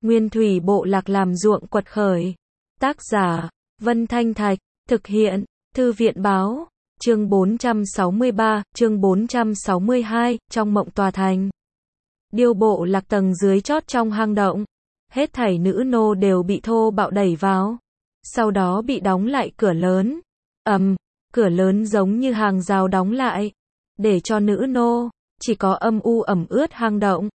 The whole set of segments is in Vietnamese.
Nguyên thủy bộ lạc làm ruộng quật khởi. Tác giả, Vân Thanh Thạch, thực hiện, Thư viện báo, chương 463, chương 462, trong mộng tòa thành. Điêu bộ lạc tầng dưới chót trong hang động. Hết thảy nữ nô đều bị thô bạo đẩy vào. Sau đó bị đóng lại cửa lớn. Cửa lớn giống như hàng rào đóng lại. Để cho nữ nô, chỉ có âm u ẩm ướt hang động.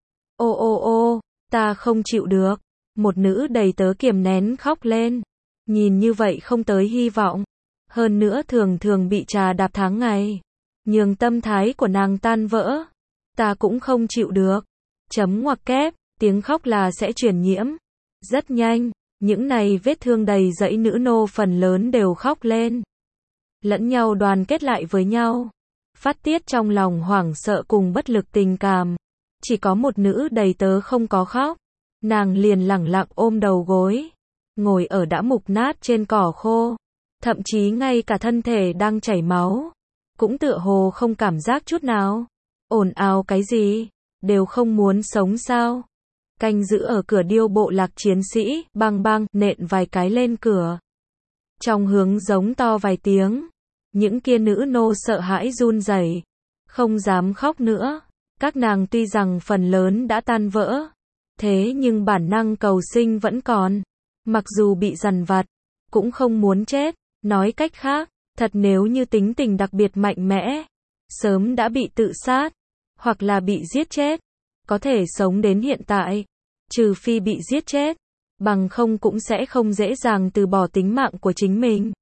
Ô, ta không chịu được. Một nữ đầy tớ kiềm nén khóc lên. Nhìn như vậy không tới hy vọng. Hơn nữa thường thường bị trà đạp tháng ngày. Nhường tâm thái của nàng tan vỡ. Ta cũng không chịu được. Chấm ngoặc kép, tiếng khóc là sẽ truyền nhiễm. Rất nhanh, những này vết thương đầy dẫy nữ nô phần lớn đều khóc lên. Lẫn nhau đoàn kết lại với nhau. Phát tiết trong lòng hoảng sợ cùng bất lực tình cảm. Chỉ có một nữ đầy tớ không có khóc. Nàng liền lẳng lặng ôm đầu gối. Ngồi ở đã mục nát trên cỏ khô. Thậm chí ngay cả thân thể đang chảy máu. Cũng tựa hồ không cảm giác chút nào. Ồn ào cái gì? Đều không muốn sống sao? Canh giữ ở cửa điêu bộ lạc chiến sĩ, bang bang, nện vài cái lên cửa. Trong hướng giống to vài tiếng. Những kia nữ nô sợ hãi run rẩy, không dám khóc nữa. Các nàng tuy rằng phần lớn đã tan vỡ, thế nhưng bản năng cầu sinh vẫn còn. Mặc dù bị dằn vặt, cũng không muốn chết. Nói cách khác, thật nếu như tính tình đặc biệt mạnh mẽ, sớm đã bị tự sát, hoặc là bị giết chết. Có thể sống đến hiện tại, trừ phi bị giết chết, bằng không cũng sẽ không dễ dàng từ bỏ tính mạng của chính mình.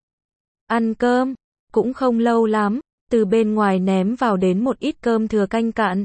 Ăn cơm, cũng không lâu lắm, từ bên ngoài ném vào đến một ít cơm thừa canh cạn.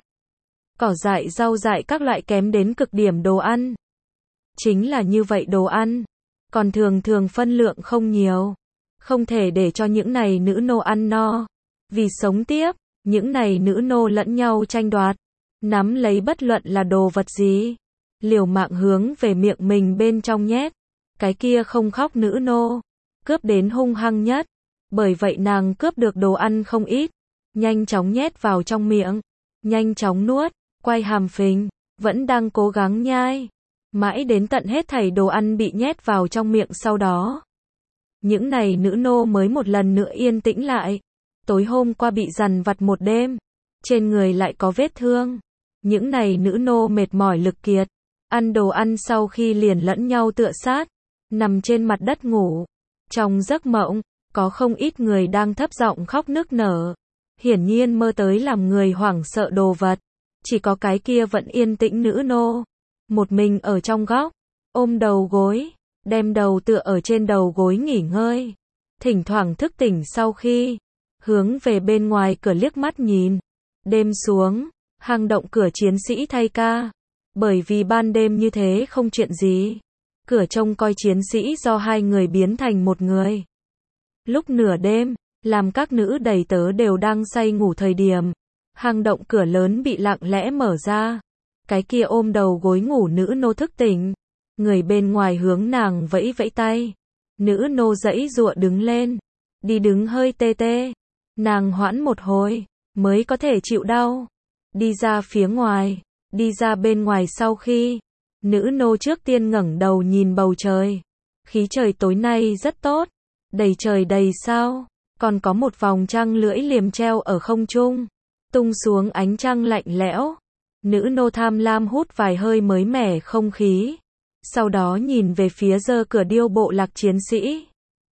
Cỏ dại rau dại các loại kém đến cực điểm đồ ăn. Chính là như vậy đồ ăn, còn thường thường phân lượng không nhiều. Không thể để cho những này nữ nô ăn no. Vì sống tiếp, những này nữ nô lẫn nhau tranh đoạt. Nắm lấy bất luận là đồ vật gì. Liều mạng hướng về miệng mình bên trong nhét. Cái kia không khóc nữ nô. Cướp đến hung hăng nhất. Bởi vậy nàng cướp được đồ ăn không ít. Nhanh chóng nhét vào trong miệng. Nhanh chóng nuốt, quay hàm phình. Vẫn đang cố gắng nhai. Mãi đến tận hết thảy đồ ăn bị nhét vào trong miệng sau đó. Những này nữ nô mới một lần nữa yên tĩnh lại. Tối hôm qua bị dằn vặt một đêm. Trên người lại có vết thương. Những này nữ nô mệt mỏi lực kiệt. Ăn đồ ăn sau khi liền lẫn nhau tựa sát. Nằm trên mặt đất ngủ. Trong giấc mộng, có không ít người đang thấp giọng khóc nức nở. Hiển nhiên mơ tới làm người hoảng sợ đồ vật. Chỉ có cái kia vẫn yên tĩnh nữ nô. Một mình ở trong góc. Ôm đầu gối. Đem đầu tựa ở trên đầu gối nghỉ ngơi. Thỉnh thoảng thức tỉnh sau khi hướng về bên ngoài cửa liếc mắt nhìn. Đêm xuống, hang động cửa chiến sĩ thay ca. Bởi vì ban đêm như thế không chuyện gì. Cửa trông coi chiến sĩ do hai người biến thành một người. Lúc nửa đêm, làm các nữ đầy tớ đều đang say ngủ thời điểm. Hang động cửa lớn bị lặng lẽ mở ra. Cái kia ôm đầu gối ngủ nữ nô thức tỉnh. Người bên ngoài hướng nàng vẫy vẫy tay. Nữ nô giãy giụa đứng lên. Đi đứng hơi tê tê. Nàng hoãn một hồi, mới có thể chịu đau. Đi ra phía ngoài. Đi ra bên ngoài sau khi. Nữ nô trước tiên ngẩng đầu nhìn bầu trời. Khí trời tối nay rất tốt. Đầy trời đầy sao. Còn có một vòng trăng lưỡi liềm treo ở không trung. Tung xuống ánh trăng lạnh lẽo. Nữ nô tham lam hút vài hơi mới mẻ không khí. Sau đó nhìn về phía giơ cửa điêu bộ lạc chiến sĩ.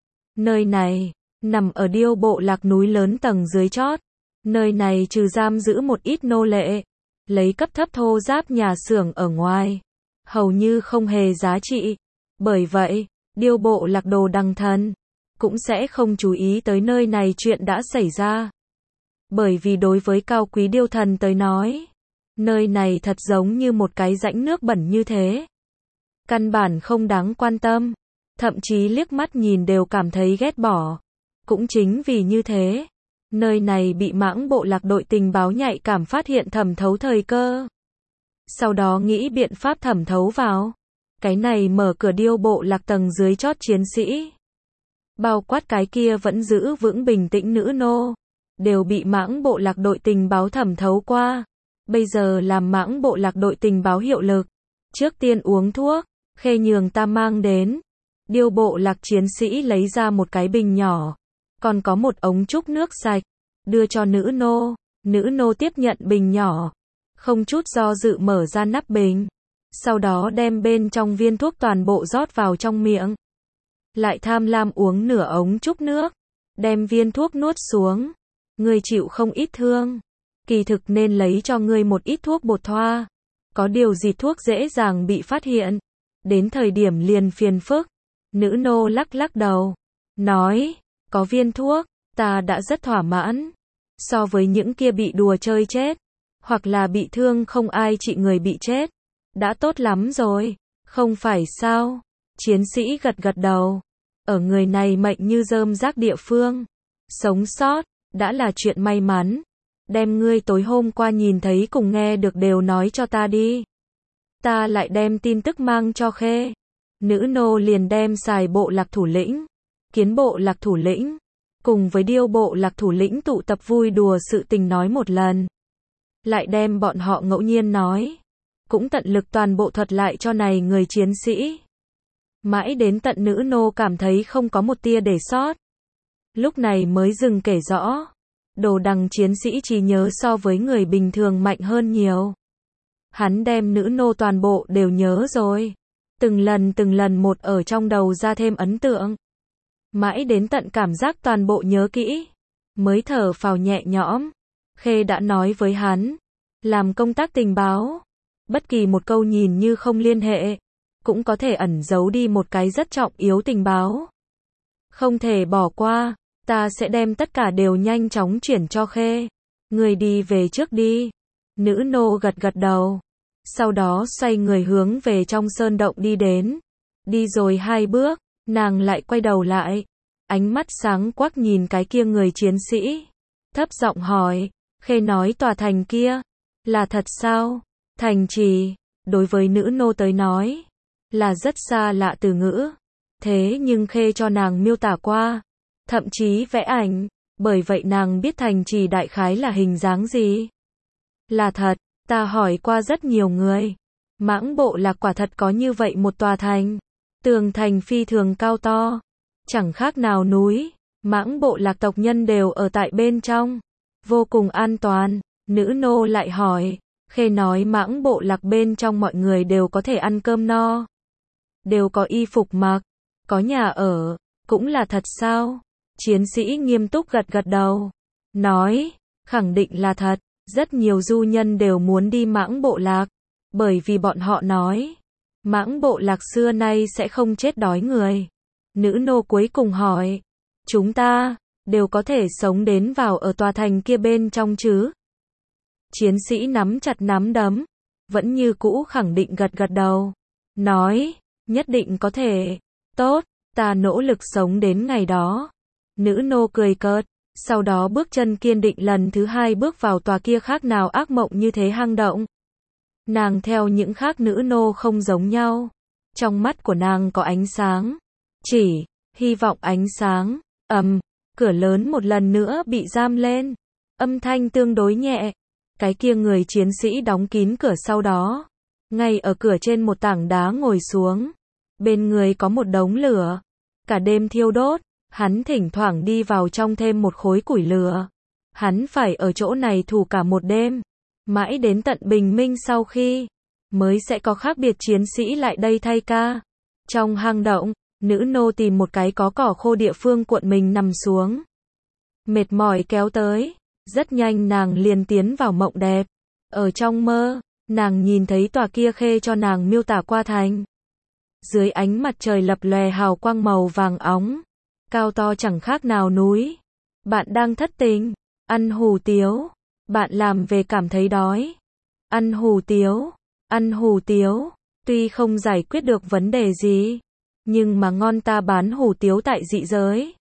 Nơi này, nằm ở điêu bộ lạc núi lớn tầng dưới chót. Nơi này trừ giam giữ một ít nô lệ. Lấy cấp thấp thô giáp nhà xưởng ở ngoài. Hầu như không hề giá trị. Bởi vậy, điêu bộ lạc Đồ Đằng Thần cũng sẽ không chú ý tới nơi này chuyện đã xảy ra. Bởi vì đối với cao quý điêu thần tới nói, nơi này thật giống như một cái rãnh nước bẩn như thế. Căn bản không đáng quan tâm. Thậm chí liếc mắt nhìn đều cảm thấy ghét bỏ. Cũng chính vì như thế, nơi này bị mãng bộ lạc đội tình báo nhạy cảm phát hiện thẩm thấu thời cơ. Sau đó nghĩ biện pháp thẩm thấu vào. Cái này mở cửa điêu bộ lạc tầng dưới chót chiến sĩ. Bao quát cái kia vẫn giữ vững bình tĩnh nữ nô. Đều bị mãng bộ lạc đội tình báo thẩm thấu qua. Bây giờ làm mãng bộ lạc đội tình báo hiệu lực. Trước tiên uống thuốc. Khê nhường ta mang đến. Điêu bộ lạc chiến sĩ lấy ra một cái bình nhỏ, còn có một ống trúc nước sạch, đưa cho nữ nô. Nữ nô tiếp nhận bình nhỏ, không chút do dự mở ra nắp bình, sau đó đem bên trong viên thuốc toàn bộ rót vào trong miệng. Lại tham lam uống nửa ống trúc nước, đem viên thuốc nuốt xuống. Ngươi chịu không ít thương, kỳ thực nên lấy cho ngươi một ít thuốc bột thoa. Có điều gì thuốc dễ dàng bị phát hiện, đến thời điểm liền phiền phức. Nữ nô lắc lắc đầu, nói, có viên thuốc, ta đã rất thỏa mãn. So với những kia bị đùa chơi chết, hoặc là bị thương không ai trị người bị chết, đã tốt lắm rồi, không phải sao? Chiến sĩ gật gật đầu. Ở người này mệnh như rơm rác địa phương, sống sót, đã là chuyện may mắn. Đem ngươi tối hôm qua nhìn thấy cùng nghe được đều nói cho ta đi. Ta lại đem tin tức mang cho Khê. Nữ nô liền đem Xài bộ lạc thủ lĩnh, Kiến bộ lạc thủ lĩnh, cùng với Điêu bộ lạc thủ lĩnh tụ tập vui đùa sự tình nói một lần. Lại đem bọn họ ngẫu nhiên nói, cũng tận lực toàn bộ thuật lại cho này người chiến sĩ. Mãi đến tận nữ nô cảm thấy không có một tia để sót, lúc này mới dừng kể rõ. Đồ Đằng chiến sĩ trí nhớ so với người bình thường mạnh hơn nhiều. Hắn đem nữ nô toàn bộ đều nhớ rồi. Từng lần một ở trong đầu ra thêm ấn tượng. Mãi đến tận cảm giác toàn bộ nhớ kỹ, mới thở phào nhẹ nhõm. Khê đã nói với hắn, làm công tác tình báo, bất kỳ một câu nhìn như không liên hệ, cũng có thể ẩn giấu đi một cái rất trọng yếu tình báo. Không thể bỏ qua, ta sẽ đem tất cả đều nhanh chóng chuyển cho Khê. Người đi về trước đi. Nữ nô gật gật đầu. Sau đó xoay người hướng về trong sơn động đi đến. Đi rồi 2 bước, nàng lại quay đầu lại. Ánh mắt sáng quắc nhìn cái kia người chiến sĩ. Thấp giọng hỏi, Khê nói tòa thành kia, là thật sao? Thành trì, đối với nữ nô tới nói, là rất xa lạ từ ngữ. Thế nhưng Khê cho nàng miêu tả qua, thậm chí vẽ ảnh, bởi vậy nàng biết thành trì đại khái là hình dáng gì. Là thật, ta hỏi qua rất nhiều người. Mãng bộ lạc quả thật có như vậy một tòa thành. Tường thành phi thường cao to, chẳng khác nào núi. Mãng bộ lạc tộc nhân đều ở tại bên trong, vô cùng an toàn. Nữ nô lại hỏi, Khê nói mãng bộ lạc bên trong mọi người đều có thể ăn cơm no, đều có y phục mặc, có nhà ở, cũng là thật sao? Chiến sĩ nghiêm túc gật gật đầu, nói, khẳng định là thật. Rất nhiều du nhân đều muốn đi mãng bộ lạc, bởi vì bọn họ nói, mãng bộ lạc xưa nay sẽ không chết đói người. Nữ nô cuối cùng hỏi, chúng ta đều có thể sống đến vào ở tòa thành kia bên trong chứ? Chiến sĩ nắm chặt nắm đấm, vẫn như cũ khẳng định gật gật đầu, nói, nhất định có thể. Tốt, ta nỗ lực sống đến ngày đó. Nữ nô cười cợt, sau đó bước chân kiên định lần thứ 2 bước vào tòa kia khác nào ác mộng như thế hang động. Nàng theo những khác nữ nô không giống nhau. Trong mắt của nàng có ánh sáng. Chỉ, hy vọng ánh sáng. Cửa lớn một lần nữa bị giam lên. Âm thanh tương đối nhẹ. Cái kia người chiến sĩ đóng kín cửa sau đó. Ngay ở cửa trên một tảng đá ngồi xuống. Bên người có một đống lửa. Cả đêm thiêu đốt. Hắn thỉnh thoảng đi vào trong thêm một khối củi lửa. Hắn phải ở chỗ này thủ cả một đêm. Mãi đến tận bình minh sau khi, mới sẽ có khác biệt chiến sĩ lại đây thay ca. Trong hang động, nữ nô tìm một cái có cỏ khô địa phương cuộn mình nằm xuống. Mệt mỏi kéo tới. Rất nhanh nàng liền tiến vào mộng đẹp. Ở trong mơ, nàng nhìn thấy tòa kia Khê cho nàng miêu tả qua thành. Dưới ánh mặt trời lập lòe hào quang màu vàng óng. Cao to chẳng khác nào núi. Bạn đang thất tình, ăn hủ tiếu. Bạn làm về cảm thấy đói. Ăn hủ tiếu, ăn hủ tiếu. Tuy không giải quyết được vấn đề gì, nhưng mà ngon ta bán hủ tiếu tại dị giới.